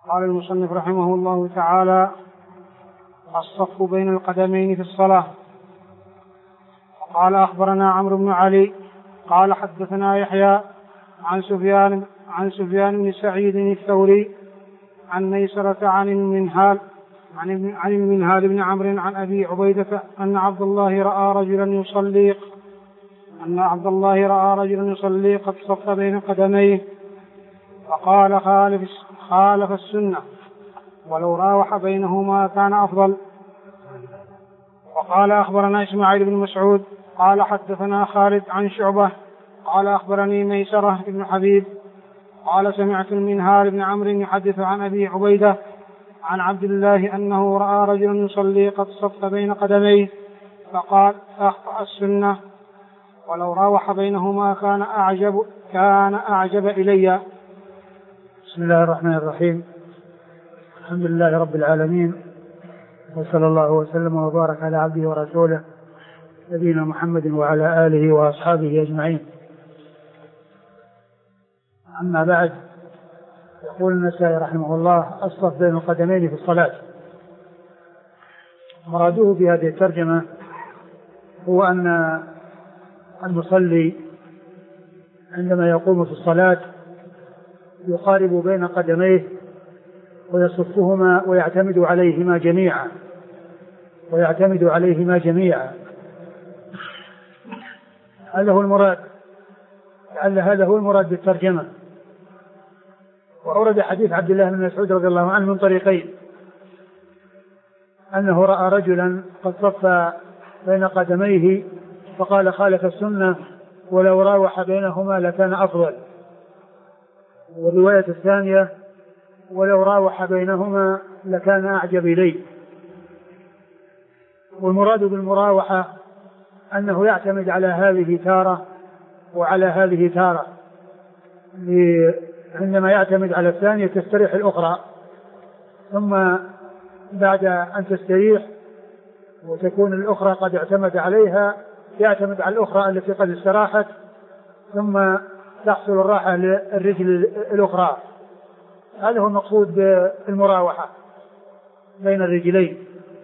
قال المصنف رحمه الله تعالى: الصف بين القدمين في الصلاة. قال: أخبرنا عمرو بن علي قال حدثنا يحيى عن سفيان بن سعيد الثوري عن ميسرة عن المنهال بن عمرو عن أبي عبيدة أن عبد الله رأى رجلا يصلي قد صف بين قدميه فقال: خالف السنة، ولو راوح بينهما كان أفضل. وقال: أخبرنا إسماعيل بن مسعود قال حدثنا خالد عن شعبة قال أخبرني ميسرة بن حبيب قال: سمعت المنهال بن عمرو يحدث عن أبي عبيدة عن عبد الله أنه رأى رجلا يصلي قد صف بين قدميه فقال: أخطأ السنة، ولو راوح بينهما كان أعجب إلي. بسم الله الرحمن الرحيم. الحمد لله رب العالمين، وصلى الله وسلم وبارك على عبده ورسوله نبينا محمد وعلى آله وأصحابه أجمعين. أما بعد، يقول النسائي رحمه الله: الصف بين القدمين في الصلاة. مراده في هذه الترجمة هو أن المصلي عندما يقوم في الصلاة يقارب بين قدميه ويصفهما ويعتمد عليهما جميعا. هذا هو المراد بالترجمة. وأورد حديث عبد الله بن مسعود رضي الله عنه من طريقين: أنه رأى رجلا قد صف بين قدميه فقال: خالف السنة، ولو راوح بينهما لكان أفضل. والرواية الثانية: ولو راوح بينهما لكان أعجب إليه. والمراد بالمراوحة أنه يعتمد على هذه تارة وعلى هذه تارة، عندما يعتمد على الثانية تستريح الأخرى، ثم بعد أن تستريح وتكون الأخرى قد اعتمد عليها يعتمد على الأخرى التي قد استراحت، ثم تحصل الراحة للرجل الأخرى. هذا هو المقصود بالمراوحة بين الرجلين.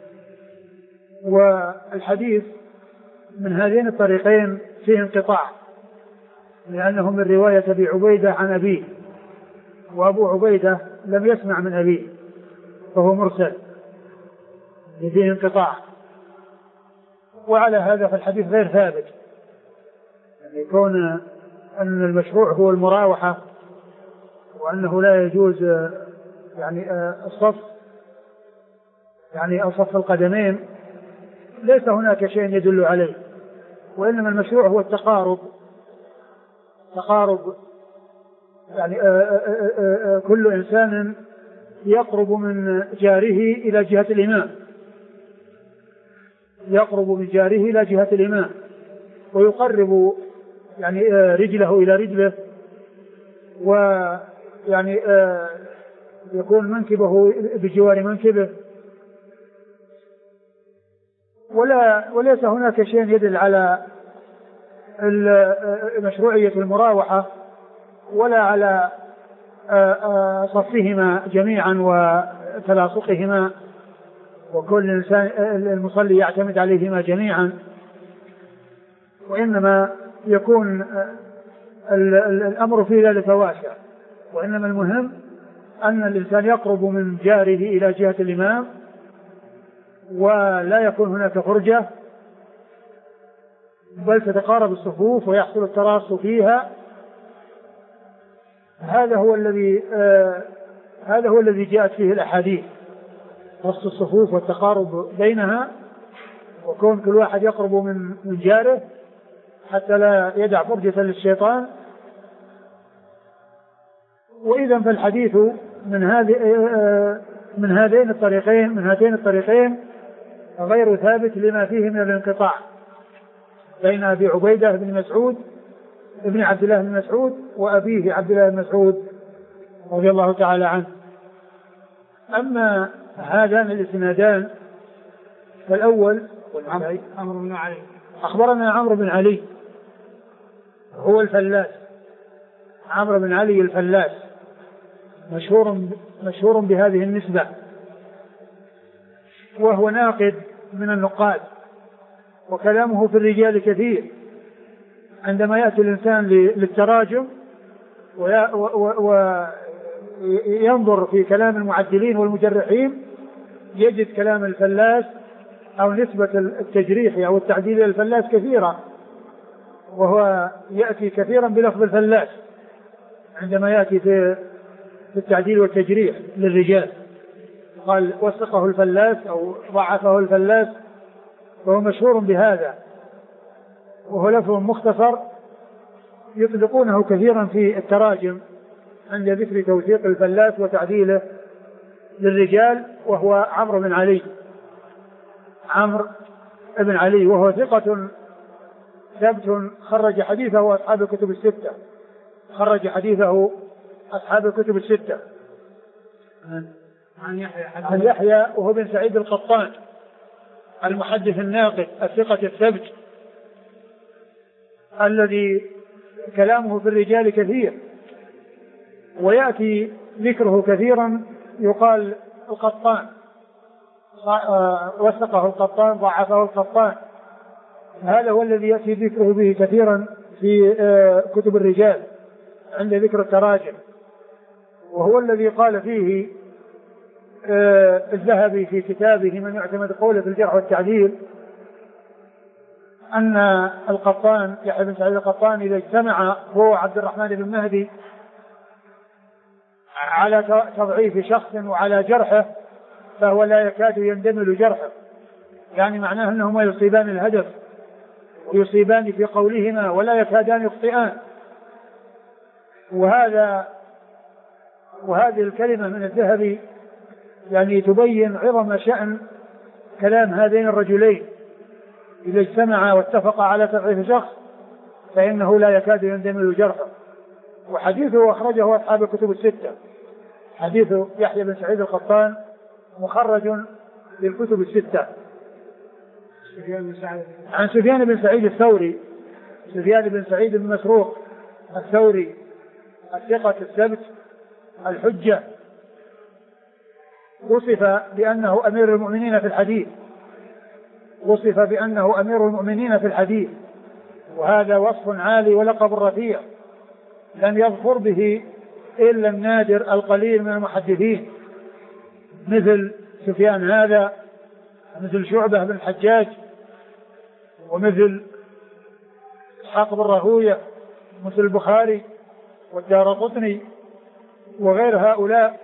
والحديث من هذين الطريقين فيه انقطاع، لأنه من رواية أبي عبيدة عن أبيه، وأبو عبيدة لم يسمع من أبيه فهو مرسل، فيه انقطاع. وعلى هذا فالحديث غير ثابت، يعني يكون أن المشروع هو المراوحة وأنه لا يجوز الصف صف القدمين، ليس هناك شيء يدل عليه، وإنما المشروع هو التقارب كل إنسان يقرب من جاره إلى جهة الإمام، ويقرب رجله إلى رجله، يكون منكبه بجوار منكبه، وليس هناك شيء يدل على مشروعية المراوحة ولا على صفهما جميعا وتلاصقهما وكل إنسان المصلي يعتمد عليهما جميعا، وإنما يكون الأمر في ذلك واسع. وإنما المهم أن الإنسان يقرب من جاره إلى جهة الإمام ولا يكون هناك فرجة، بل تتقارب الصفوف ويحصل التراص فيها. هذا هو الذي جاءت فيه الأحاديث: رص الصفوف والتقارب بينها، وكون كل واحد يقرب من جاره حتى لا يدع فرجة للشيطان. وإذا فالحديث من هاتين الطريقين غير ثابت لما فيه من الانقطاع بين أبي عبيدة بن مسعود ابن عبد الله بن مسعود وأبيه عبد الله بن مسعود رضي الله تعالى عنه. أما هذان الاسنادان فالأول عمرو بن علي، أخبرنا عمرو بن علي هو الفلاس، عمرو بن علي الفلاس مشهور بهذه النسبة، وهو ناقد من النقاد، وكلامه في الرجال كثير. عندما يأتي الإنسان للتراجم وينظر في كلام المعدلين والمجرحين يجد كلام الفلاس أو نسبة التجريح أو التعديل إلى الفلاس كثيرة، وهو يأتي كثيرا بلفظ الفلاس عندما يأتي في التعديل والتجريح للرجال، قال وثقه الفلاس أو ضعفه الفلاس، وهو مشهور بهذا، وهو لفظ مختصر يطلقونه كثيرا في التراجم عند ذكر توثيق الفلاس وتعديله للرجال، وهو عمرو بن علي، وهو ثقة ثبت خرج حديثه أصحاب الكتب الستة. عن يحيى وهو بن سعيد القطان المحدث الناقد الثقة الثبت الذي كلامه في الرجال كثير، ويأتي ذكره كثيرا، يقال القطان وثقه القطان ضعفه القطان، هذا هو الذي يأتي ذكره به كثيرا في كتب الرجال عند ذكر التراجم، وهو الذي قال فيه الذهبي في كتابه من يعتمد قوله في الجرح والتعديل أن القطان يحيى بن سعيد القطان إذا اجتمع هو عبد الرحمن بن مهدي على تضعيف شخص وعلى جرحه فهو لا يكاد يندمل جرحه، يعني معناه أنهما يصيبان الهدف ويصيبان في قولهما ولا يكادان يخطئان. وهذه الكلمة من الذهبي يعني تبين عظم شأن كلام هذين الرجلين، إذا اجتمع واتفقا على تضعيف شخص فإنه لا يكاد يندمل جرحه. وحديثه أخرجه أصحاب الكتب الستة، حديث يحيى بن سعيد القطان مخرج للكتب الستة. عن سفيان بن سعيد الثوري، سفيان بن سعيد بن مسروق الثوري الثقة الثبت الحجة، وصف بأنه أمير المؤمنين في الحديث، وهذا وصف عالي ولقب رفيع لم يظفر به إلا النادر القليل من المحدثين، مثل سفيان هذا، مثل شعبة بن الحجاج، ومثل إسحاق بن راهويه، مثل البخاري والدارقطني وغير هؤلاء،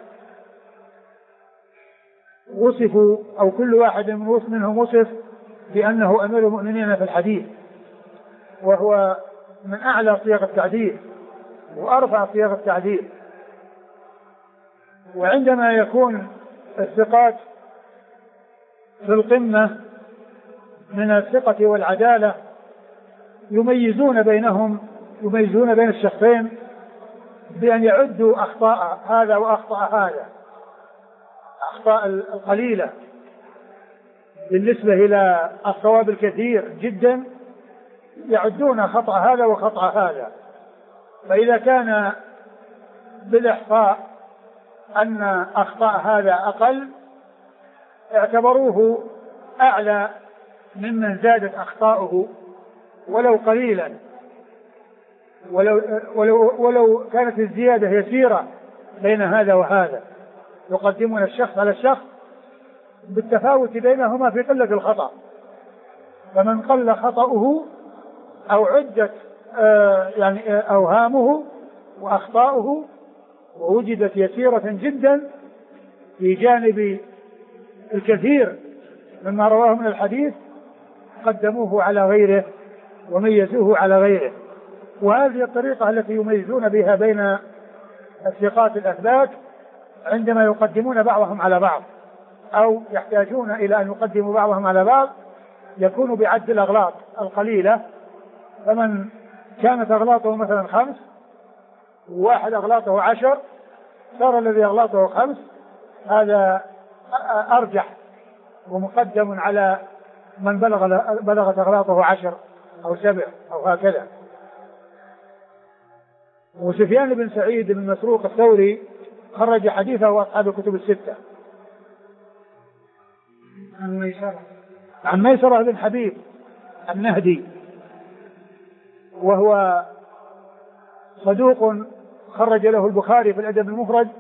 وصفوا أو كل واحد منهم وصف بأنه أمير المؤمنين في الحديث، وهو من أعلى صيغ التعديل وأرفع صيغ التعديل. وعندما يكون الثقات في القمة من الثقة والعدالة يميزون بين الشخصين بأن يعدوا أخطاء هذا وأخطاء هذا، أخطاء القليلة بالنسبة إلى الصواب الكثير جدا يعدون خطأ هذا وخطأ هذا. فإذا كان بالإحصاء أن أخطاء هذا أقل اعتبروه أعلى ممن زادت أخطاؤه ولو قليلا، ولو كانت الزيادة يسيرة بين هذا وهذا، يقدمون الشخص على الشخص بالتفاوت بينهما في قلة الخطأ، فمن قل خطأه أو عدت أوهامه وأخطاؤه ووجدت يسيرة جدا في جانب الكثير مما رواه من الحديث قدموه على غيره وميزوه على غيره. وهذه الطريقة التي يميزون بها بين الثقات الأثبات عندما يقدمون بعضهم على بعض أو يحتاجون إلى أن يقدموا بعضهم على بعض يكون بعد الأغلاط القليلة، فمن كانت أغلاطه مثلا 5 وواحد أغلاطه 10 صار الذي أغلاطه 5 هذا أرجح ومقدم على من بلغت أغلاطه 10 أو 7 أو هكذا. وسفيان بن سعيد بن مسروق الثوري خرج حديثه أصحاب الكتب الستة. عن ميسرة بن حبيب النهدي، وهو صدوق خرج له البخاري في الأدب المفرد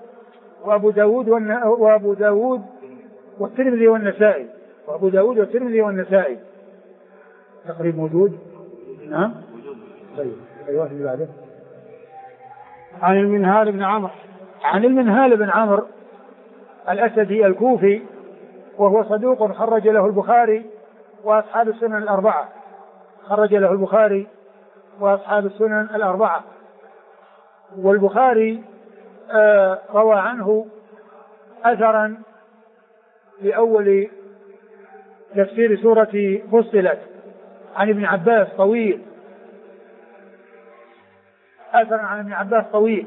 وأبو داود والترمذي والنسائي. وأبو داود والترمذي والنسائي تقريب موجود. نعم. طيب أيوة اللي بعده. عن المنهال بن عمرو. عن المنهال بن عمرو الأسدي الكوفي، وهو صدوق خرج له البخاري وأصحاب السنن الأربعة. خرج له البخاري وأصحاب السنن الأربعة. والبخاري روى عنه أثرا في أول تفسير سورة فصلت عن ابن عباس طويل، أثرا عن ابن عباس طويل.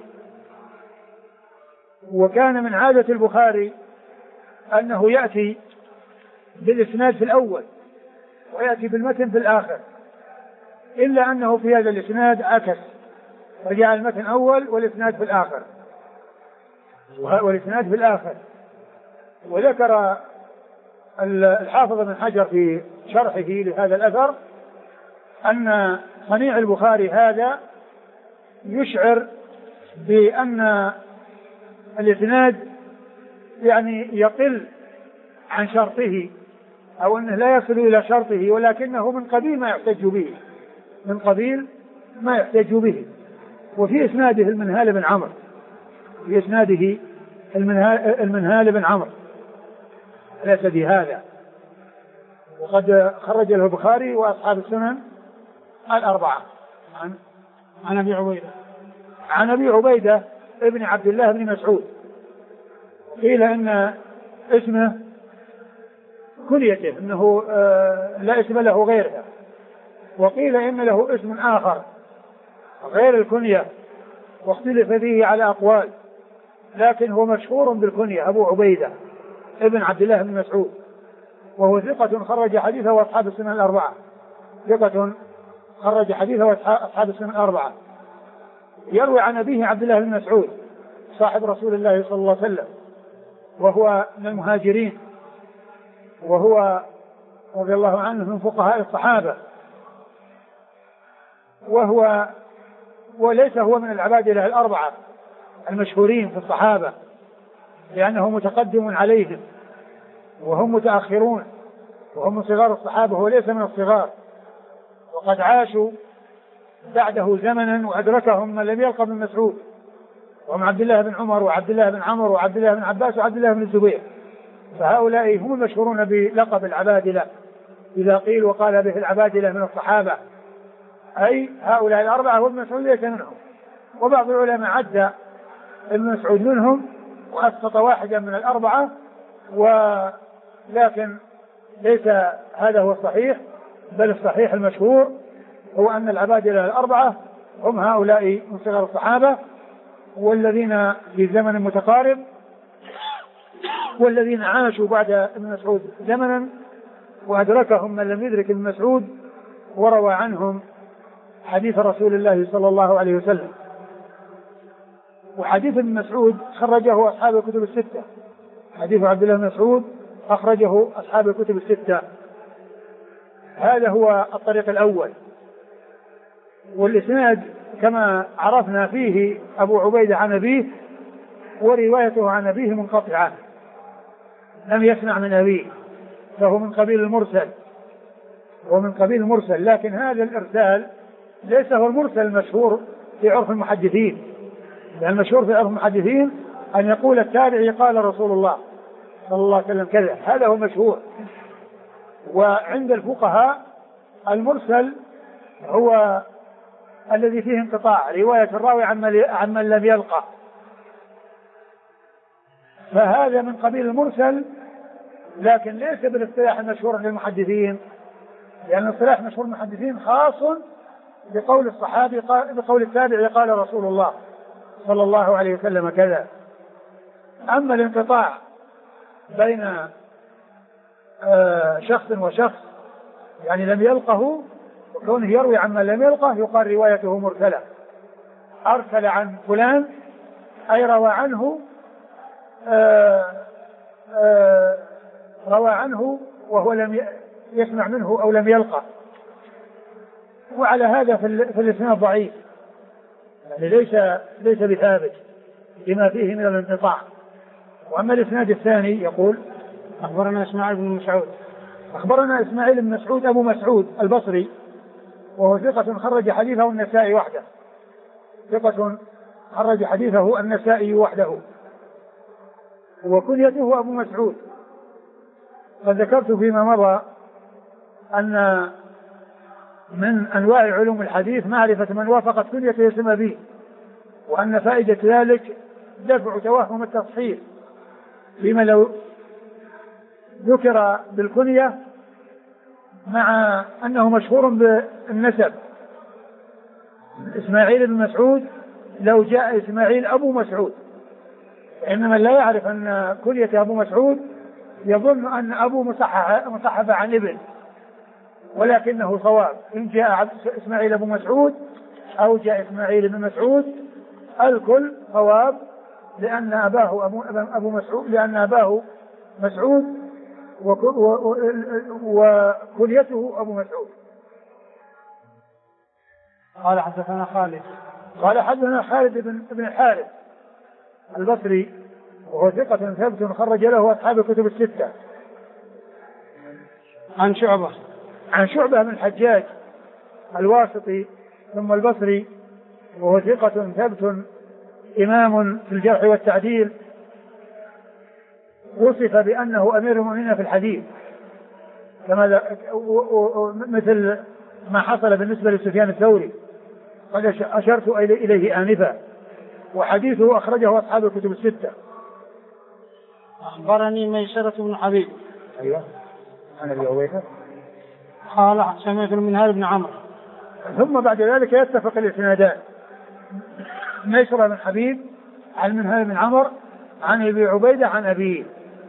وكان من عادة البخاري أنه يأتي بالإسناد في الأول ويأتي بالمتن في الآخر، إلا أنه في هذا الإسناد عكس، فجاء المتن أول والإسناد في الآخر. وذكر الحافظ بن حجر في شرحه لهذا الأثر أن صنيع البخاري هذا يشعر بأن الإسناد يعني يقل عن شرطه، أو أنه لا يصل إلى شرطه، ولكنه من قبيل ما يحتج به. وفي إسناده المنهال بن عمرو، المنهال بن عمرو الأسدي هذا، وقد خرج له البخاري وأصحاب السنن الأربعة. عن أبي عبيدة ابن عبد الله بن مسعود. قيل إن اسمه كنيته أنه لا اسم له غيرها، وقيل إن له اسم آخر غير الكنية، واختلف فيه على أقوال، لكن هو مشهور بالكنية أبو عبيدة ابن عبد الله بن مسعود، وهو ثقة خرج حديثه وأصحاب السنن الأربعة. يروي عن أبيه عبد الله بن مسعود صاحب رسول الله صلى الله عليه وسلم، وهو من المهاجرين، وهو رضي الله عنه من فقهاء الصحابة، وليس هو من العبادلة الأربعة المشهورين في الصحابة، لأنه متقدم عليهم وهم متأخرون، وهم من صغار الصحابة وهو ليس من الصغار، وقد عاشوا بعده زمنا وأدركهم من لم يلقى ابن مسعود، وهم عبد الله بن عمر وعبد الله بن عمرو وعبد الله بن عباس وعبد الله بن الزبير. فهؤلاء هم المشهورون بلقب العبادلة، إذا قيل وقال به العبادلة من الصحابة، أي هؤلاء الأربعة وابن مسعود ليس منهم. وبعض العلماء عد ابن مسعود منهم وأسقط واحدا من الأربعة، ولكن ليس هذا هو الصحيح، بل الصحيح المشهور هو أن العبادلة الأربعة هم هؤلاء من صغار الصحابة، والذين في زمن متقارب، والذين عاشوا بعد ابن مسعود زمنا وأدركهم من لم يدرك ابن مسعود، وروى عنهم حديث رسول الله صلى الله عليه وسلم. وحديث ابن مسعود خرجه أصحاب الكتب الستة، حديث عبد الله بن مسعود أخرجه أصحاب الكتب الستة. هذا هو الطريق الأول. والإسناد كما عرفنا فيه أبو عبيدة عن أبيه، وروايته عن أبيه منقطعة، لم يسمع من أبيه، فهو من قبيل المرسل. لكن هذا الإرسال ليس هو المرسل المشهور في عرف المحدثين، لأن المشهور في عرف المحدثين أن يقول التابعي قال رسول الله صلى الله عليه وسلم كذا، هذا هو المشهور. وعند الفقهاء المرسل هو الذي فيه انقطاع، رواية الراوي عن من لم يلقى، فهذا من قبيل المرسل، لكن ليس بالاصطلاح المشهور للمحدثين، لأن الاصطلاح المشهور للمحدثين خاص بقول الصحابي بقول التابعي قال رسول الله صلى الله عليه وسلم كذا. أما الانقطاع بين شخص وشخص، يعني لم يلقه، وكونه يروي عن من لم يلقه، يقال روايته مرسلة. أرسل عن فلان أي روى عنه روى عنه وهو لم يسمع منه أو لم يلقى، وعلى هذا في الإسناد ضعيف، يعني ليس بثابت لما فيه من الانقطاع. وأما الإسناد الثاني يقول أخبرنا إسماعيل بن مسعود. أخبرنا إسماعيل بن مسعود أبو مسعود البصري، وهو ثقة خرج حديثه النسائي وحده، ثقة خرج حديثه النسائي وحده، وكنيته أبو مسعود. قد ذكرت فيما مضى أن من أنواع علوم الحديث معرفة من وافقت كنيته اسم أبيه، وأن فائدة ذلك دفع توهم التصحيح، فيما لو ذكر بالكنية مع أنه مشهور بالنسب. إسماعيل بن مسعود لو جاء إسماعيل أبو مسعود، إنما لا يعرف أن كنية أبو مسعود يظن أن أبو مصحف عن ابن، ولكنه صواب. إن جاء إسماعيل أبو مسعود أو جاء إسماعيل بن مسعود الكل صواب، لأن أباه أبو مسعود، لأن أباه مسعود وكنيته أبو مسعود. قال حدثنا خالد. قال حدثنا خالد بن الحارث البصري، وهو ثقة ثبت خرج له أصحاب الكتب الستة. عن شعبة بن الحجاج الواسطي ثم البصري، وهو ثقة ثبت إمام في الجرح والتعديل، وصف بأنه أمير المؤمنين في الحديث، كما مثل ما حصل بالنسبة لسفيان الثوري قد أشرت إليه آنفا، وحديثه أخرجه أصحاب الكتب الستة. أخبرني ميسرة بن حبيب. أيوة عن أبي عبيدة قال سمعت المنهال بن عمرو. ثم بعد ذلك يتفق الإسنادان، ميسرة بن حبيب عن المنهال بن عمرو عن أبي عبيدة عن أبيه.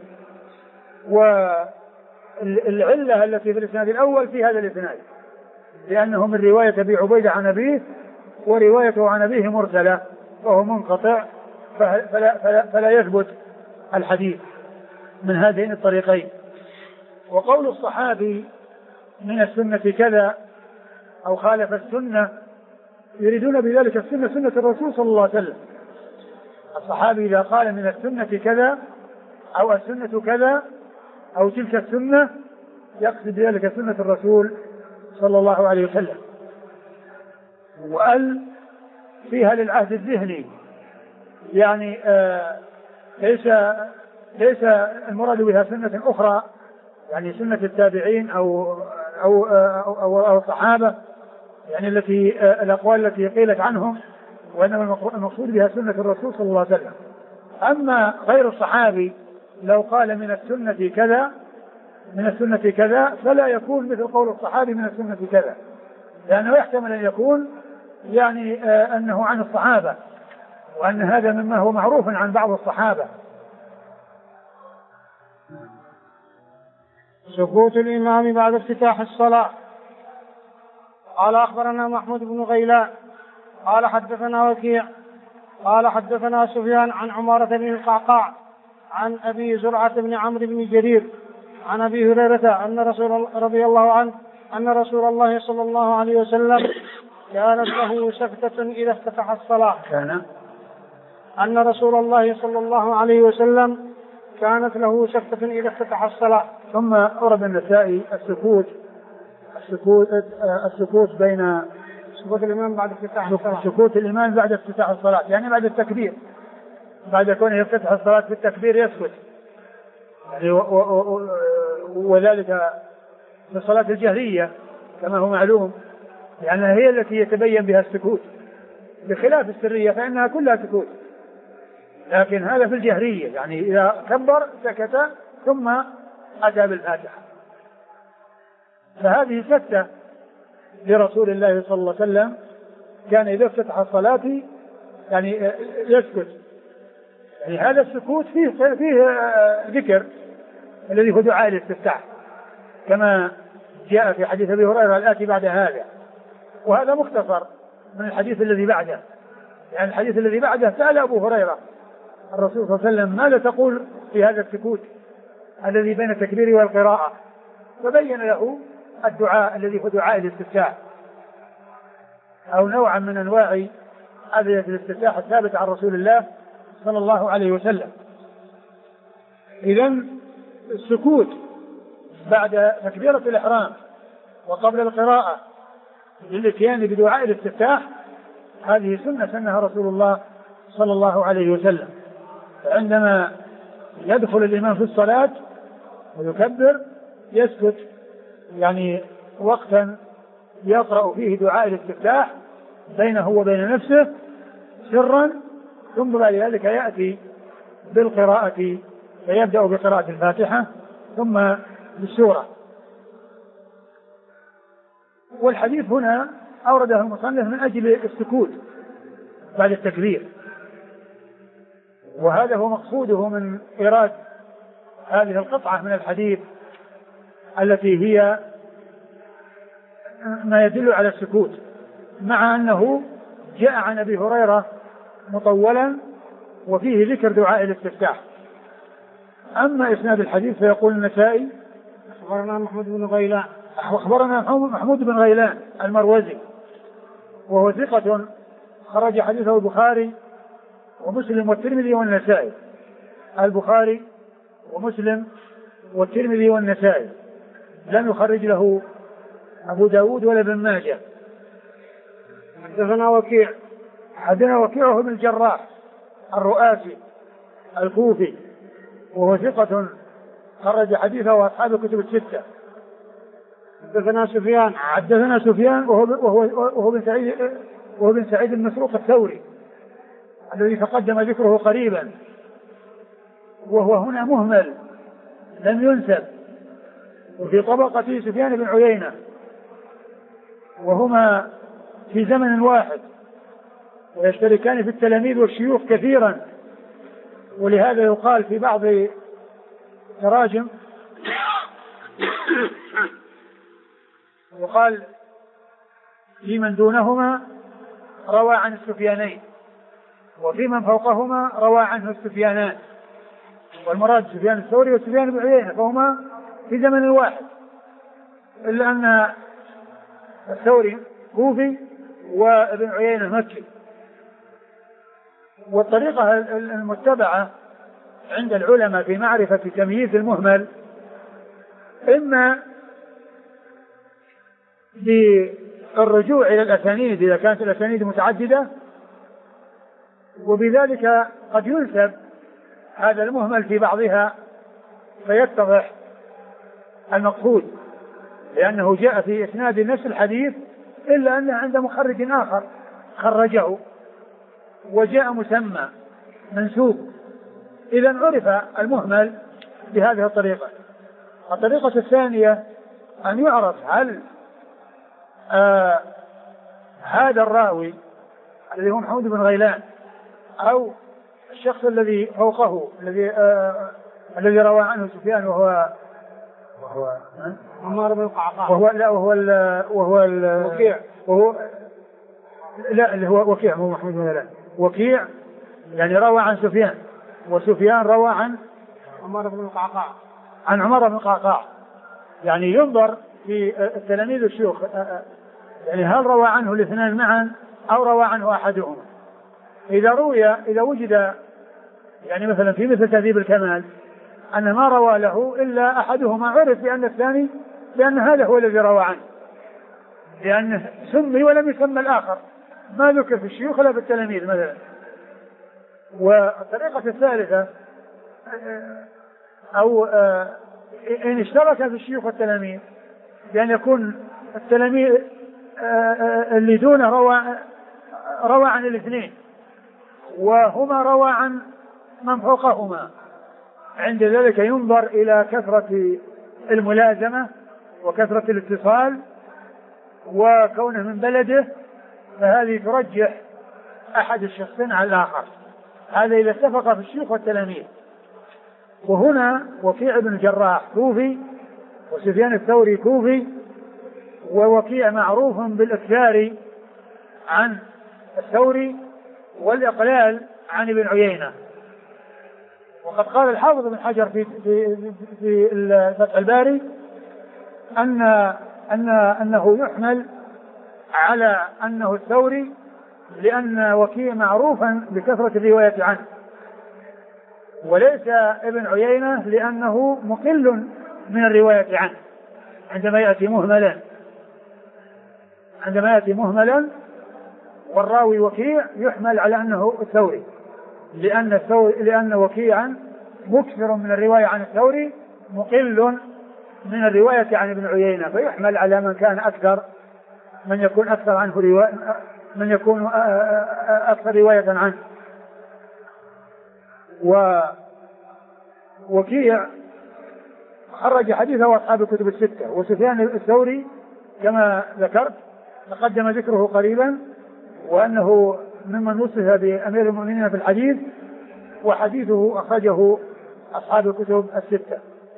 والعلة التي في الإسناد الأول في هذا الإسناد، لأنه من رواية أبي عبيدة عن أبيه، وروايته عن أبيه مرسلة وهو منقطع، فلا يثبت الحديث من هذين الطريقين. وقول الصحابي من السنة كذا أو خالف السنة، يريدون بذلك السنة سنة الرسول صلى الله عليه وسلم. الصحابي إذا قال من السنة كذا أو السنة كذا أو تلك السنة، يقصد بذلك سنة الرسول صلى الله عليه وسلم. وقال فيها للعهد الذهني، يعني ليس المراد بها سنة أخرى، يعني سنة التابعين أو الصحابة، يعني الأقوال التي قيلت عنهم، وإنما المقصود بها سنة الرسول صلى الله عليه وسلم. أما غير الصحابي لو قال من السنة كذا فلا يكون مثل قول الصحابي من السنة كذا، لأنه يحتمل أن يكون يعني أنه عن الصحابة، وأن هذا مما هو معروف عن بعض الصحابة. سكوت الإمام بعد افتتاح الصلاة. قال أخبرنا محمود بن غيلان قال حدثنا وكيع قال حدثنا سفيان عن عمارة بن القعقاع عن أبي زرعة بن عمرو بن جرير عن أبي هريرة رضي الله عنه أن رسول الله صلى الله عليه وسلم كانت له سفتة إذا افتتح الصلاة. أن رسول الله صلى الله عليه وسلم كانت له سفتة إذا افتتح الصلاة. ثم أورد النسائي السكوت بين سكوت الإمام بعد افتتاح الصلاة، سكوت الإمام بعد افتتاح الصلاة، يعني بعد التكبير، بعد كونه يفتتح الصلاة في التكبير يسكت، يعني وذلك في الصلاة الجهرية كما هو معلوم، يعني هي التي يتبين بها السكوت، بخلاف السرية فإنها كلها سكوت، لكن هذا في الجهرية، يعني إذا كبر سكت ثم أتى بالفاتحة. فهذه سكتة لرسول الله صلى الله عليه وسلم، كان إذا افتتح الصلاة يعني يسكت، يعني هذا السكوت فيه ذكر الذي هو دعاء الاستفتاح، كما جاء في حديث أبي هريرة الآتي بعد هذا، وهذا مختصر من الحديث الذي بعده، يعني الحديث الذي بعده سأل أبو هريرة الرسول صلى الله عليه وسلم ماذا تقول في هذا السكوت الذي بين التكبير والقراءة، فبين له الدعاء الذي هو دعاء الاستفتاح أو نوعا من أنواع أدعية الاستفتاح الثابتة عن رسول الله صلى الله عليه وسلم. إذن السكوت بعد تكبيرة الإحرام وقبل القراءة للإتيان بدعاء الاستفتاح هذه سنة سنها رسول الله صلى الله عليه وسلم. فعندما يدخل الإمام في الصلاة ويكبر يسكت يعني وقتا يقرأ فيه دعاء الاستفتاح بينه وبين نفسه سرا، ثم بعد ذلك يأتي بالقراءة فيبدأ بقراءة الفاتحة ثم بالسورة. والحديث هنا أورده المصنف من أجل السكوت بعد التكبير، وهذا هو مقصوده من إيراد هذه القطعة من الحديث التي هي ما يدل على السكوت، مع أنه جاء عن أبي هريرة مطولا وفيه ذكر دعاء الاستفتاح. أما إسناد الحديث فيقول النسائي أخبرنا محمود بن غيلان محمود بن غيلان المروزي وهو ثقة خرج حديثه البخاري ومسلم والترمذي والنسائي، البخاري ومسلم والترمذي والنسائي، لم يخرج له أبو داود ولا ابن ماجه. حدثنا وكيع بن الجراح الرؤاسي الكوفي وهو ثقة خرج حديثه وأصحاب الكتب الستة. حدثنا سفيان وهو بن سعيد المسروق الثوري الذي تقدم ذكره قريبا، وهو هنا مهمل لم ينسب، وفي طبقة سفيان بن عيينة، وهما في زمن واحد ويشتركان في التلاميذ والشيوخ كثيرا، ولهذا يقال في بعض تراجم يقال في من دونهما روى عن السفيانين، وفي من فوقهما روى عنه السفيانان، والمراد سفيان الثوري وسفيان بن عيينة، فهما في زمن واحد، إلا أن الثوري كوفي وابن عيينة مكي. والطريقة المتبعة عند العلماء في معرفة تمييز المهمل إما بالرجوع إلى الأسانيد إذا كانت الأسانيد متعددة، وبذلك قد ينسب هذا المهمل في بعضها فيتضح المقصود، لأنه جاء في إسناد نفس الحديث إلا أنه عند مخرج آخر خرجه وجاء مسمى منسوب، إذا عرف المهمل بهذه الطريقة. الطريقة الثانية أن يعرف هل هذا الراوي الذي هو محمود بن غيلان أو الشخص الذي فوقه الذي روى عنه سفيان وهو عمار بن القعقاع اللي هو وكيع، هو محمود بن غيلان وكيع يعني روى عن سفيان، وسفيان روى عن عمار بن القعقاع عن عمر بن القعقاع، يعني ينظر في التلاميذ الشيوخ يعني هل روى عنه الاثنان معا أو روى عنه أحدهما. إذا وجد يعني مثلا في مثل تهذيب الكمال أن ما روى له إلا أحدهما، عرف بأن الثاني لأن هذا هو الذي روى عنه، لأنه سمي ولم يسمى الآخر، ما ذكر في الشيوخ ولا في التلاميذ مثلا. والطريقة الثالثة أو إن اشترك في الشيوخ والتلاميذ بأن يكون التلاميذ اللي دونه روى عن الاثنين وهما روى عن من فوقهما، عند ذلك ينظر إلى كثرة الملازمة وكثرة الاتصال وكونه من بلده، فهذه ترجح أحد الشخصين على الآخر، هذا إذا اتفق في الشيوخ والتلاميذ. وهنا وكيع بن الجراح كوفي وسفيان الثوري كوفي، ووكيع معروف بالإكثار عن الثوري والإقلال عن ابن عيينة، وقد قال الحافظ بن حجر في فتح الباري أنه يحمل على أنه الثوري، لأن وكيع معروفا بكثرة الرواية عنه، وليس ابن عيينة لأنه مقل من الرواية عنه عندما يأتي مهملا والراوي وكيع يحمل على أنه الثوري، لأن وكيعا مكثر من الرواية عن الثوري مقل من الرواية عن ابن عيينة، فيحمل على من يكون أكثر رواية عنه. ووكيع خرج حديثه أصحاب الكتب الستة، وسفيان الثوري كما ذكرت تقدم ذكره قريبا، وأنه ممن وصف بأمير المؤمنين في الحديث، وحديثه أخرجه أصحاب الكتب الستة.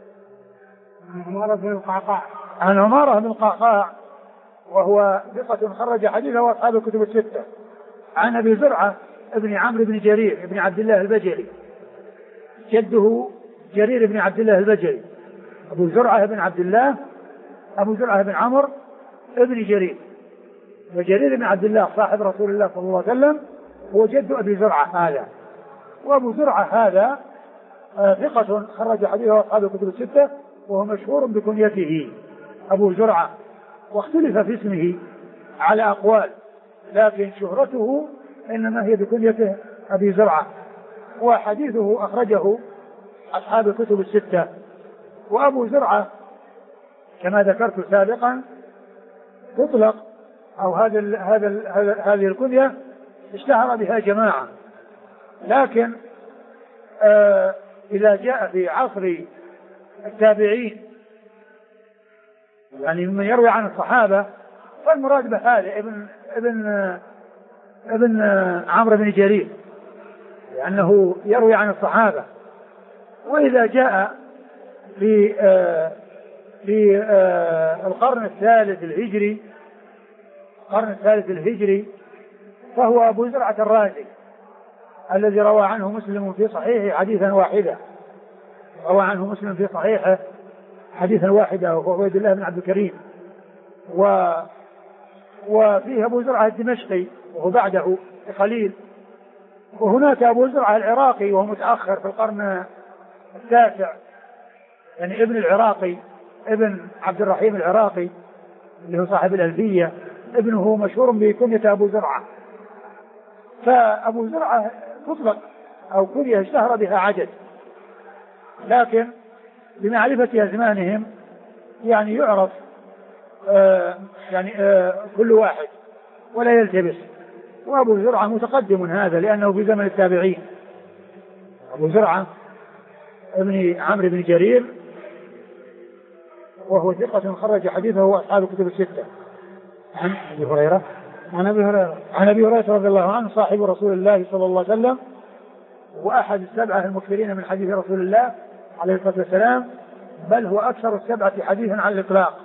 عن عمارة بن القعقاع وهو ثقة خرج حديثه أصحاب الكتب الستة. عن أبي زرعة ابن عمرو بن جرير ابن عبد الله البجلي، جده جرير بن عبد الله البجلي، أبو زرعة بن عبد الله، أبو زرعة بن عمرو ابن جرير، وجرير بن عبد الله صاحب رسول الله صلى الله عليه وسلم هو جد أبي زرعة هذا. وأبو زرعة هذا ثقة خرج حديثه أصحاب الكتب الستة، وهو مشهور بكنيته أبو زرعة، واختلف في اسمه على أقوال، لكن شهرته إنما هي بكنيته أبي زرعة، وحديثه أخرجه أصحاب الكتب الستة. وأبو زرعة كما ذكرت سابقا تطلق أو هذه الكنية اشتهر بها جماعة، لكن إذا جاء في عصر التابعين يعني ممن يروي عن الصحابة فالمراد بهذا ابن عمرو بن جرير، لأنه يروي عن الصحابة. وإذا جاء في القرن الثالث الهجري فهو أبو زرعة الرازي الذي روى عنه مسلم في صحيحه حديثا واحدا، وهو عبيد الله بن عبد الكريم. وفيه أبو زرعة الدمشقي وهو بعده بقليل، وهناك أبو زرعة العراقي وهو متأخر في القرن التاسع، يعني ابن العراقي ابن عبد الرحيم العراقي اللي هو صاحب الألفية، ابنه مشهور بكنية أبو زرعة. فأبو زرعة تطلق أو كنية اشتهر بها عدد، لكن بمعرفة أزمانهم يعني يعرف كل واحد ولا يلتبس. وأبو زرعة متقدم هذا لأنه في زمن التابعين، أبو زرعة ابن عمرو بن جرير، وهو ثقة خرج حديثه أصحاب الكتب الستة. عن أبي هريرة رضي الله عنه صاحب رسول الله صلى الله عليه وسلم، وأحد السبعة المكثرين من حديث رسول الله عليه الصلاة والسلام، بل هو أكثر السبعة حديثا على الإطلاق.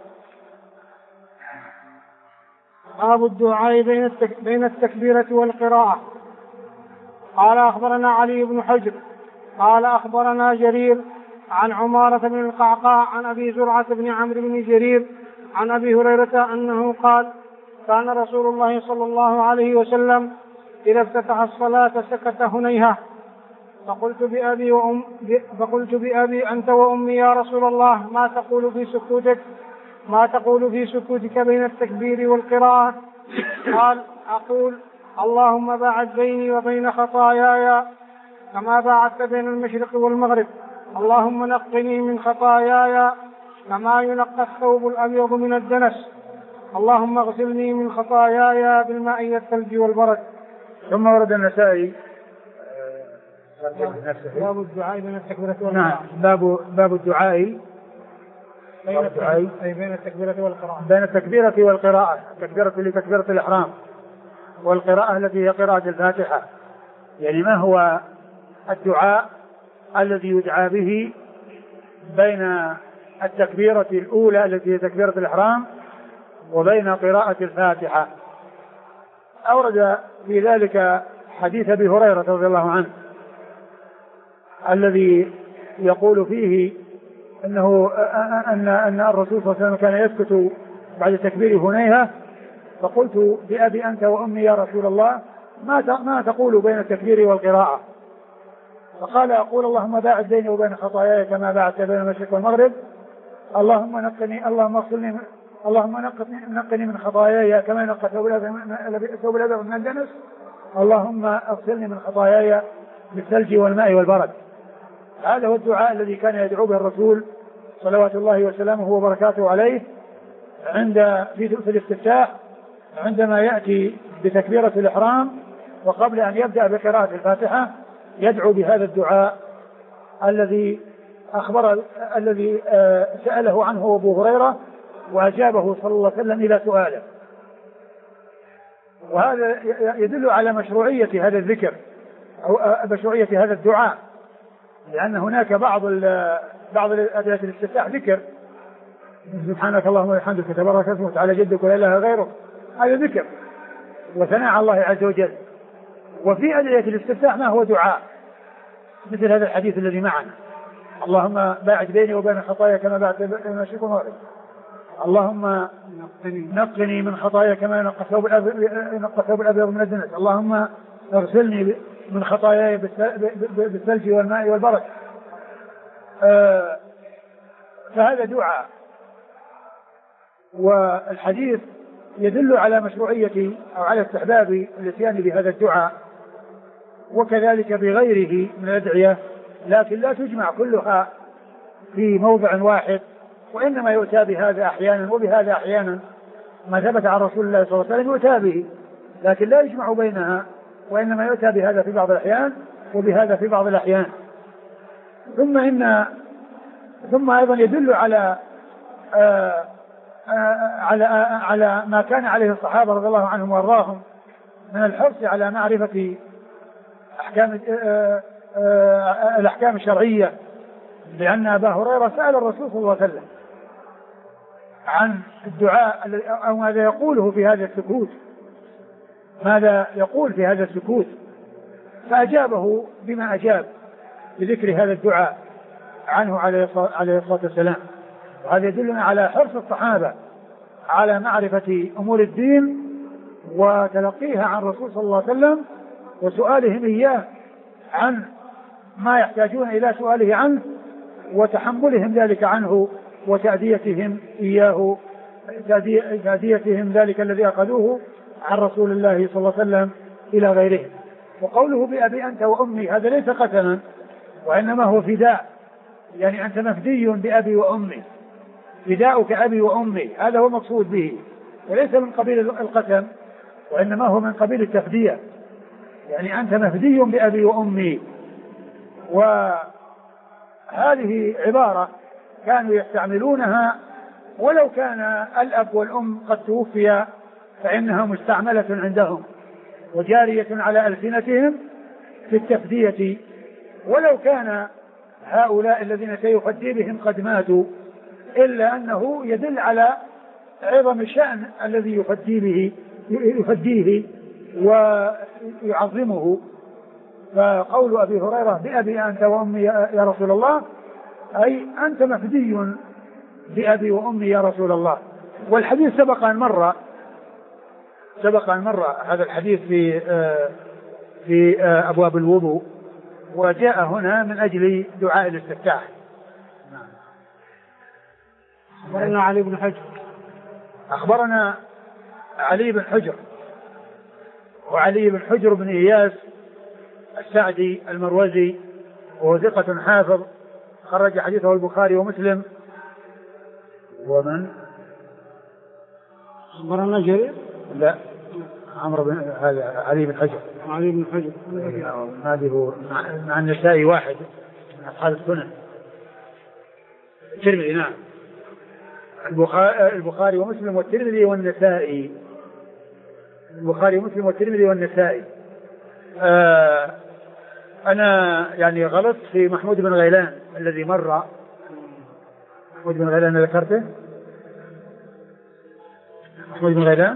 باب الدعاء بين التكبيرة والقراءة. قال أخبرنا علي بن حجر قال أخبرنا جرير عن عمارة بن القعقاع عن أبي زرعة بن عمرو بن جرير عن أبي هريرة أنه قال: كان رسول الله صلى الله عليه وسلم إذا افتتح الصلاة سكت هنيهة، فقلت بأبي أنت وأمي يا رسول الله، ما تقول في سكوتك بين التكبير والقراءة؟ قال: أقول: اللهم باعد بيني وبين خطاياي كما باعدت بين المشرق والمغرب، اللهم نقني من خطاياي كما ينقى الثوب الأبيض من الدنس، اللهم اغسلني من خطاياي بالماء والثلج والبرد. ثم ورد النسائي باب الدعاء بين التكبيرة والقراءة. نعم، باب الدعاء بين التكبيرة والقراءة. بين التكبيرة والقراءة، التكبيرة لتكبيرة الإحرام، والقراءة التي هي قراءة الفاتحة. يعني ما هو الدعاء الذي يدعى به بين التكبيرة الأولى التي هي تكبيرة الإحرام وبين قراءة الفاتحة؟ أورد في ذلك حديث أبي هريرة رضي الله عنه الذي يقول فيه أنه أن الرسول صلى الله عليه وسلم كان يسكت بعد تكبير هنيهة، فقلت بأبي أنت وأمي يا رسول الله ما تقول بين التكبير والقراءة؟ فقال أقول اللهم باعد بيني وبين خطاياي كما باعدت بين المشرق والمغرب، اللهم نقني من خطاياي كما ينقى ثوب الأبيض من الدنس، اللهم اغسلني من خطاياي بالثلج والماء والبرد. هذا هو الدعاء الذي كان يدعو به الرسول صلوات الله وسلامه وبركاته عليه في الاستفتاح عندما يأتي بتكبيرة الإحرام، وقبل أن يبدأ بقراءة الفاتحة يدعو بهذا الدعاء الذي سأله عنه أبو هريرة وأجابه صلى الله عليه وسلم إلى سؤاله. وهذا يدل على مشروعية هذا الذكر أو مشروعية هذا الدعاء، لأن هناك بعض أدعية الاستفتاح ذكر، سبحانك اللهم وبحمدك تبارك اسمك وتعالى جدك ولا إله غيرك، هذا ذكر وثناء على الله عز وجل. وفي أدعية الاستفتاح ما هو دعاء، مثل هذا الحديث الذي معنا، اللهم باعد بيني وبين خطايا كما باعدت بين المشرق والمغرب، اللهم نقني من خطايا كما ينقى الثوب الأبيض من الدنس، اللهم اغسلني من خطاياي بالثلج والماء والبرد. فهذا دعاء، والحديث يدل على مشروعية أو على استحباب الاتيان بهذا الدعاء، وكذلك بغيره من الأدعية، لكن لا تجمع كلها في موضع واحد، وإنما يؤتى بهذا أحيانا وبهذا أحيانا، ما ثبت عن رسول الله صلى الله عليه وسلم يؤتى به، لكن لا يجمع بينها، وإنما يؤتى بهذا في بعض الأحيان وبهذا في بعض الأحيان. ثم أيضا يدل على ما كان عليه الصحابة رضي الله عنهم وارضاهم من الحرص على معرفة الأحكام الشرعية، لأن أبا هريرة سأل الرسول صلى الله عليه وسلم عن الدعاء أو ماذا يقوله في هذا السكوت، ماذا يقول في هذا السكوت، فأجابه بما أجاب بذكر هذا الدعاء عنه عليه الصلاة والسلام. وهذا يدلنا على حرص الصحابة على معرفة أمور الدين وتلقيها عن الرسول صلى الله عليه وسلم، وسؤالهم إياه عن ما يحتاجون إلى سؤاله عنه، وتحملهم ذلك عنه، وتأديتهم إياه، تأديتهم ذلك الذي أخذوه عن رسول الله صلى الله عليه وسلم إلى غيرهم. وقوله بأبي أنت وأمي هذا ليس قسما، وإنما هو فداء، يعني أنت مفدي بأبي وأمي، فداؤك أبي وأمي، هذا هو مقصود به، وليس من قبيل القسم، وإنما هو من قبيل التفدية، يعني أنت مفدي بأبي وأمي. وهذه عبارة كانوا يستعملونها ولو كان الأب والأم قد توفيا، فإنها مستعملة عندهم وجارية على ألسنتهم في التفدية، ولو كان هؤلاء الذين سيفدي بهم قد ماتوا، إلا أنه يدل على عظم الشأن الذي يفديه ويعظمه. فقول أبي هريرة بأبي أنت وأمي يا رسول الله، أي أنت مفدي بأبي وأمي يا رسول الله. والحديث سبق أن مر هذا الحديث في أبواب الوضوء، وجاء هنا من أجل دعاء الاستفتاح. أخبرنا علي بن حجر. أخبرنا علي بن حجر، وعلي بن حجر بن إياس السعدي المروزي، وهو ثقة حافظ، خرج حديثه البخاري ومسلم. ومن؟ أخبرنا جرير؟ لا، عمرو بن هذا علي بن حجر. علي بن حجر هذه هو مع النسائي واحد من أصحاب السنن. الترمذي، نعم، البخاري ومسلم والترمذي والنسائي. البخاري ومسلم والترمذي والنسائي. أنا يعني غلط في محمود بن غيلان الذي مر. محمود بن غيلان ذكرته، محمود بن غيلان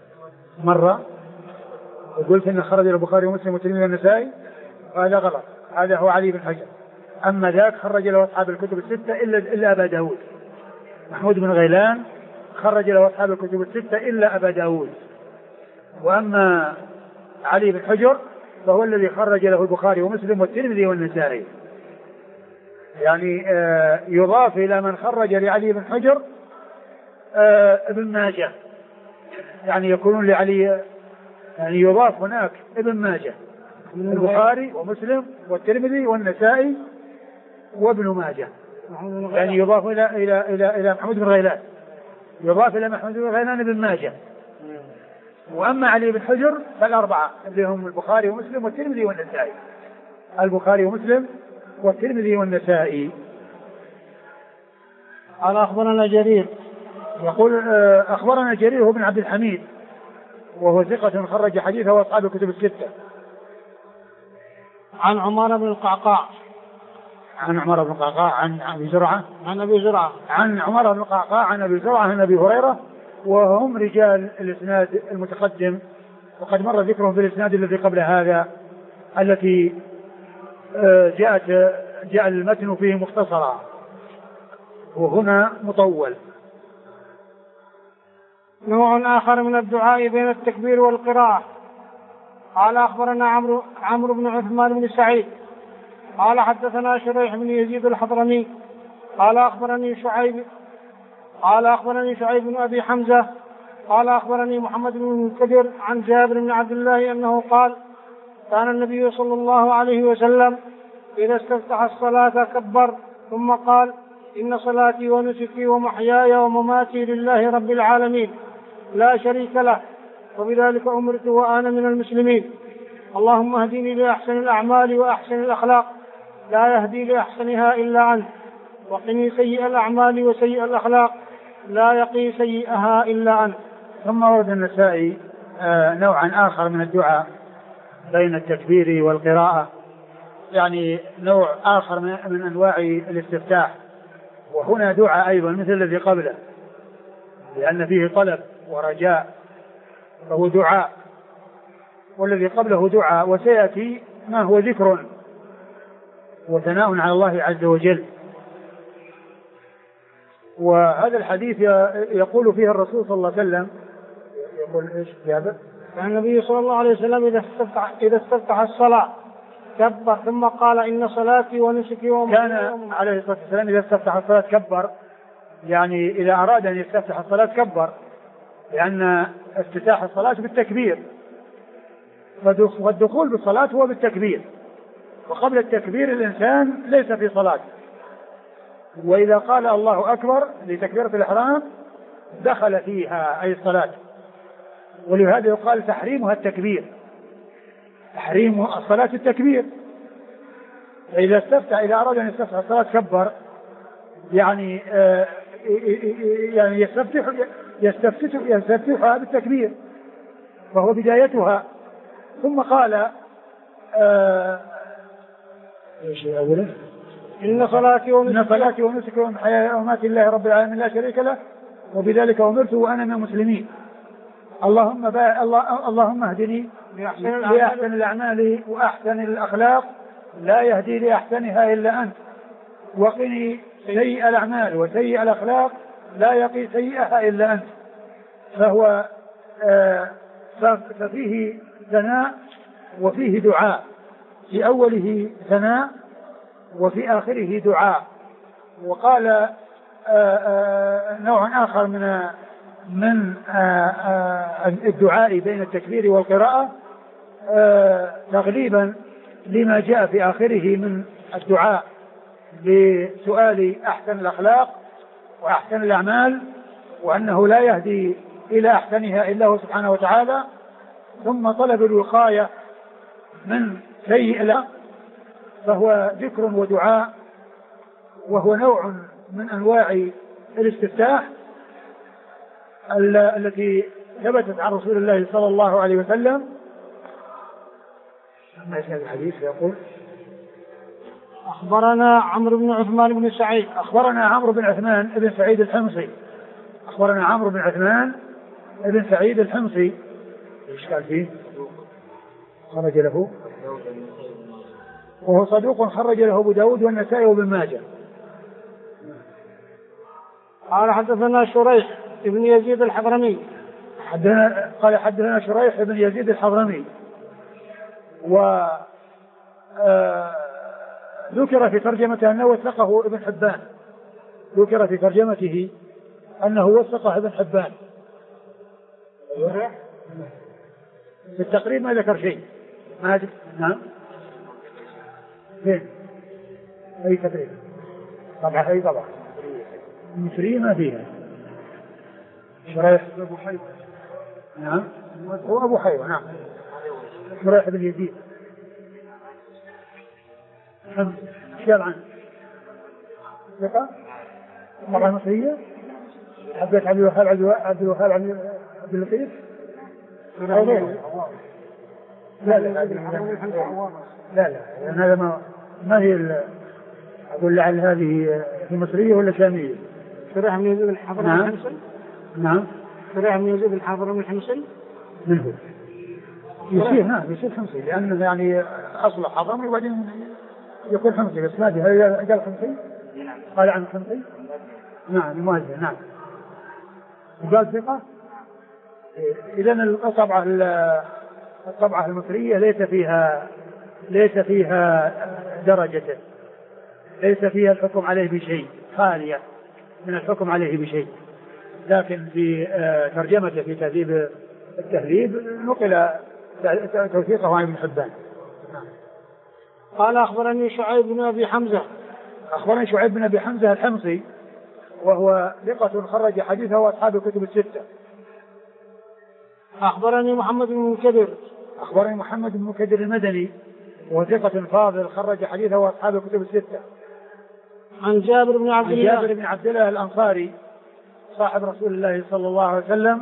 مرة وقلت إن خرج البخاري ومسلم والترمذي والنسائي، هذا غلط. هذا هو علي بن حجر. أما ذاك خرج له أصحاب الكتب الستة إلا أبا داود. محمود بن غيلان خرج له أصحاب الكتب الستة إلا أبا داود. وأما علي بن حجر فهو الذي خرج له البخاري ومسلم والترمذي والنسائي. يعني يضاف إلى من خرج لعلي بن حجر ابن ماجه، يعني يكونون لعلي، يعني يضاف هناك ابن ماجه، البخاري ومسلم والترمذي والنسائي وابن ماجه، يعني يضاف إلى محمود بن غيلان، يضاف إلى محمود بن غيلان ابن ماجه. وأما علي بن حجر فالأربعة اللي هم البخاري ومسلم والترمذي والنسائي، البخاري ومسلم والترمذي والنسائي. قال أخبرنا جرير، يقول أخبرنا جرير هو بن عبد الحميد وهو ثقة خرج حديثه وأصحاب الكتب الستة. عن عمر بن القعقاع، عن عمر بن القعقاع عن أبي زرعة، عن عمر بن القعقاع عن أبي زرعة عن أبي هريرة، وهم رجال الإسناد المتقدم، وقد مر ذكرهم في الإسناد الذي قبل هذا التي جاء المتن فيه مختصرا وهنا مطول. نوع آخر من الدعاء بين التكبير والقراءة. قال أخبرنا عمرو بن عثمان بن سعيد قال حدثنا شريح بن يزيد الحضرمي قال أخبرني شعيب بن أبي حمزة قال أخبرني محمد بن المنكدر عن جابر بن عبد الله أنه قال كان النبي صلى الله عليه وسلم إذا استفتح الصلاة كبر ثم قال إن صلاتي ونسكي ومحياي ومماتي لله رب العالمين لا شريك له وبذلك أمرت وأنا من المسلمين اللهم اهدني لأحسن الأعمال وأحسن الأخلاق لا يهدي لأحسنها إلا أنت وقني سيء الأعمال وسيء الأخلاق لا يقي سيئها إلا أنت. ثم ورد النسائي نوعا آخر من الدعاء بين التكبير والقراءة، يعني نوع آخر من أنواع الاستفتاح، وهنا دعاء أيضا مثل الذي قبله لأن فيه طلب ورجاء فهو دعاء، والذي قبله دعاء، وسيأتي ما هو ذكر وثناء على الله عز وجل. وهذا الحديث يقول فيه الرسول صلى الله عليه وسلم، يقول إيش جابر؟ كان النبي صلى الله عليه وسلم إذا استفتح الصلاة كبر ثم قال إن صلاتي ونسكي كان عليه الصلاة والسلام إذا استفتح الصلاة كبر، يعني إذا أراد أن يستفتح الصلاة كبر، لأن افتتاح الصلاة بالتكبير، والدخول بالصلاة هو بالتكبير، وقبل التكبير الإنسان ليس في صلاة، وإذا قال الله أكبر لتكبيرة الإحرام دخل فيها أي الصلاة، ولهذا يقال تحريمها التكبير، تحريم الصلاة التكبير. فإذا أراد أن يستفتح الصلاة كبر، يعني يستفتحها بالتكبير فهو بدايتها. ثم قال ايش أوله؟ إن صلاتي ونسكي ومحياي ومماتي لله رب العالمين لا شريك له وبذلك أمرت وأنا من المسلمين اللهم اهدني لأحسن الأعمال وأحسن الأخلاق لا يهدي لأحسنها إلا أنت وقني سيء الأعمال وسيء الأخلاق لا يقي سيئها إلا أنت. فهو ففيه ثناء وفيه دعاء، في أوله ثناء وفي آخره دعاء. وقال نوع آخر من الدعاء بين التكبير والقراءة تغليبا لما جاء في آخره من الدعاء بسؤال أحسن الأخلاق وأحسن الأعمال، وأنه لا يهدي إلى أحسنها إلا هو سبحانه وتعالى، ثم طلب الوقاية من سيء الأخلاق، فهو ذكر ودعاء، وهو نوع من أنواع الاستفتاح التي ثبتت عن رسول الله صلى الله عليه وسلم. ما اسم الحديث؟ يقول أخبرنا عمرو بن عثمان بن سعيد أخبرنا عمرو بن عثمان بن سعيد الحمصي أخبرنا عمرو بن عثمان بن سعيد الحمصي. إيش قال فيه؟ خرج له وهو صدوق خرج له أبو داود والنسائي وابن ماجه. قال حدثنا شريح ابن يزيد الحضرمي قال حدثنا شريح ابن يزيد الحضرمي ذكر في ترجمته أنه وثقه ابن حبان، ذكر في ترجمته أنه وثقه ابن حبان. في التقريب ما ذكر شيء. ما ذكر. نعم. فين؟ أي تقريب؟ طبعا أي طبعا. المصرية ما فيها. شريح أبو حيوة. نعم. هو أبو حيوة. نعم. شريح بن يزيد. شيل عنه. ثقة. طبعا مصرية. حبيت عبد الوهاب عبد اللطيف. لا لأن هذا ما هي أقول لعل هذه في مصرية ولا شامية. شريح بن يزيد الحضرمي الحمصي. نعم. شريح بن يزيد الحضرمي الحمصي. من هو؟ يصير حمصي لأنه يعني أصله حضرمي وبعدين يكون حمصي، بس ما أدري هل قال حمصي؟ قال عن حمصي؟ نعم المؤذن. نعم. وقال ثقة. إذن الطبعة المصرية ليس فيها درجته، ليس فيها الحكم عليه بشيء، خالية من الحكم عليه بشيء. لكن في ترجمته في تهذيب التهذيب نقل توثيقه عن ابن حبان. قال أخبرني شعيب بن أبي حمزة. أخبرني شعيب بن أبي حمزة الحمصي وهو ثقة خرج حديثه وأصحاب الكتب الستة. أخبرني محمد بن منكدر. أخبرني محمد بن منكدر المدني وثقة فاضل خرج حديثه وأصحاب الكتب الستة. عن جابر بن عبد الله الأنصاري صاحب رسول الله صلى الله عليه وسلم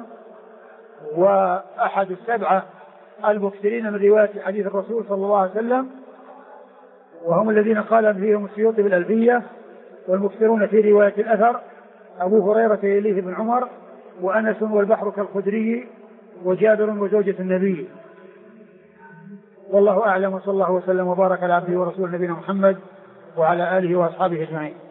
وأحد السبعة المكثرين من رواية حديث الرسول صلى الله عليه وسلم، وهم الذين قال فيهم السيوطي بالألفية، والمكثرون في رواية الأثر أبو هريرة إليه بن عمر وأنس والبحر كالخدري وجابر وزوجة النبي. والله أعلم، وصلى الله وسلم وبارك على عبده ورسوله نبينا محمد وعلى آله وأصحابه أجمعين.